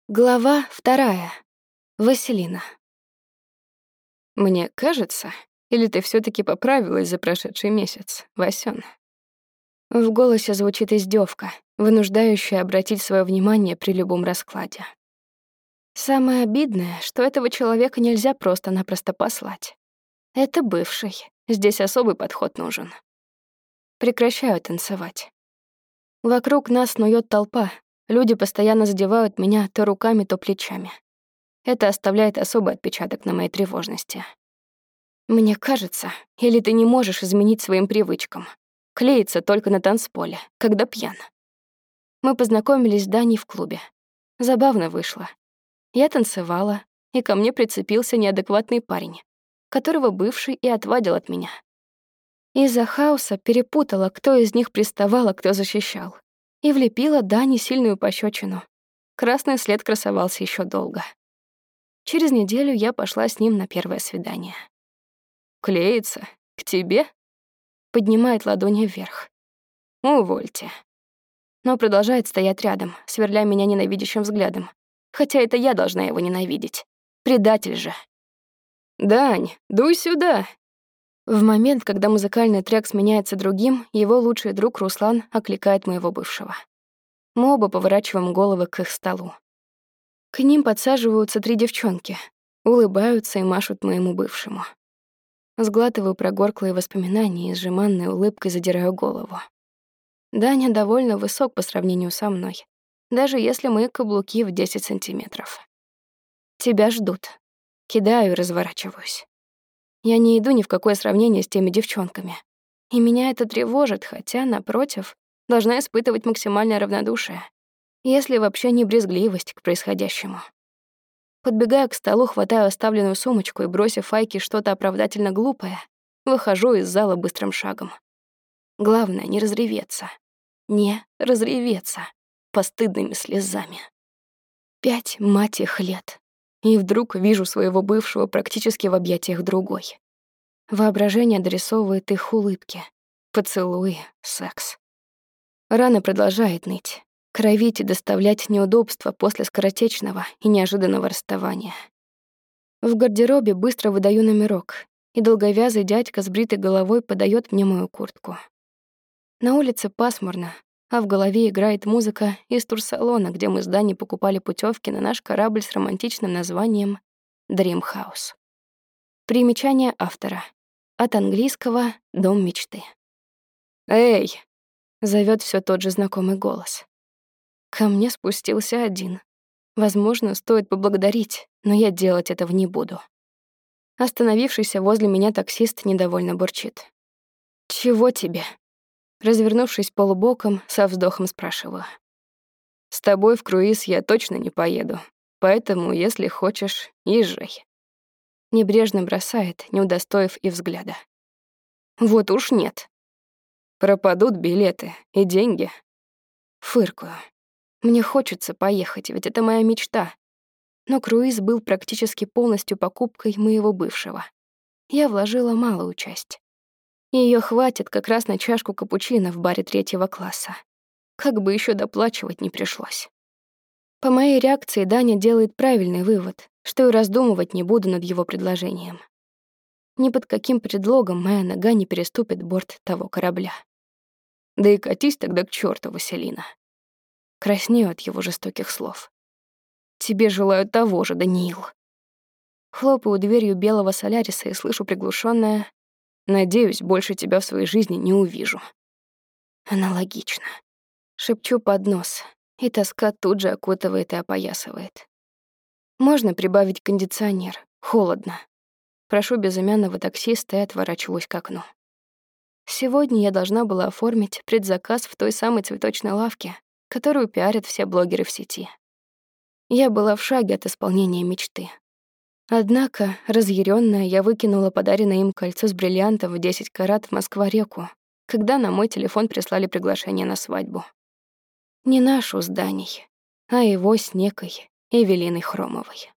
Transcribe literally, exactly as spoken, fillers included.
Глава вторая. Василина. «Мне кажется, или ты все таки поправилась за прошедший месяц, Васён?» В голосе звучит издевка, вынуждающая обратить свое внимание при любом раскладе. Самое обидное, что этого человека нельзя просто-напросто послать. Это бывший, здесь особый подход нужен. Прекращаю танцевать. Вокруг нас снует толпа. Люди постоянно задевают меня то руками, то плечами. Это оставляет особый отпечаток на моей тревожности. Мне кажется, или ты не можешь изменить своим привычкам. Клеиться только на танцполе, когда пьян. Мы познакомились с Даней в клубе. Забавно вышло. Я танцевала, и ко мне прицепился неадекватный парень, которого бывший и отвадил от меня. Из-за хаоса перепутала, кто из них приставал, а кто защищал. И влепила Дане сильную пощечину. Красный след красовался еще долго. Через неделю я пошла с ним на первое свидание. «Клеится? К тебе?» Поднимает ладони вверх. «Увольте». Но продолжает стоять рядом, сверля меня ненавидящим взглядом. Хотя это я должна его ненавидеть. Предатель же. «Дань, дуй сюда!» В момент, когда музыкальный трек сменяется другим, его лучший друг Руслан окликает моего бывшего. Мы оба поворачиваем головы к их столу. К ним подсаживаются три девчонки, улыбаются и машут моему бывшему. Сглатываю прогорклые воспоминания и с жеманной улыбкой задираю голову. Даня довольно высок по сравнению со мной, даже если мои каблуки в десять сантиметров. «Тебя ждут». Кидаю и разворачиваюсь. Я не иду ни в какое сравнение с теми девчонками. И меня это тревожит, хотя, напротив, должна испытывать максимальное равнодушие, если вообще не брезгливость к происходящему. Подбегаю к столу, хватаю оставленную сумочку и, бросив Айке что-то оправдательно глупое, выхожу из зала быстрым шагом. Главное — не разреветься. Не разреветься постыдными слезами. Пять, мать их, лет. И вдруг вижу своего бывшего практически в объятиях другой. Воображение дорисовывает их улыбки, поцелуи, секс. Рана продолжает ныть, кровить и доставлять неудобства после скоротечного и неожиданного расставания. В гардеробе быстро выдаю номерок, и долговязый дядька с бритой головой подает мне мою куртку. На улице пасмурно, а в голове играет музыка из турсалона, где мы с Даней покупали путевки на наш корабль с романтичным названием «Dream House». Примечание автора. От английского «Дом мечты». «Эй!» — зовет все тот же знакомый голос. Ко мне спустился один. Возможно, стоит поблагодарить, но я делать этого не буду. Остановившийся возле меня таксист недовольно бурчит. «Чего тебе?» Развернувшись полубоком, со вздохом спрашиваю. «С тобой в круиз я точно не поеду, поэтому, если хочешь, езжай». Небрежно бросает, не удостоив и взгляда. «Вот уж нет. Пропадут билеты и деньги». Фыркаю. Мне хочется поехать, ведь это моя мечта. Но круиз был практически полностью покупкой моего бывшего. Я вложила малую часть. Её хватит как раз на чашку капучино в баре третьего класса. Как бы ещё доплачивать не пришлось. По моей реакции Даня делает правильный вывод, что и раздумывать не буду над его предложением. Ни под каким предлогом моя нога не переступит борт того корабля. Да и катись тогда к чёрту, Василина. Краснею от его жестоких слов. Тебе желаю того же, Даниил. Хлопаю дверью белого соляриса и слышу приглушённое: «Надеюсь, больше тебя в своей жизни не увижу». Аналогично. Шепчу под нос, и тоска тут же окутывает и опоясывает. Можно прибавить кондиционер. Холодно. Прошу безымянного таксиста и отворачиваюсь к окну. Сегодня я должна была оформить предзаказ в той самой цветочной лавке, которую пиарят все блогеры в сети. Я была в шаге от исполнения мечты. Однако, разъярённая, я выкинула подаренное им кольцо с бриллиантом в десять карат в Москва-реку, когда на мой телефон прислали приглашение на свадьбу. Не нашу с Даней, а его с некой Эвелиной Хромовой.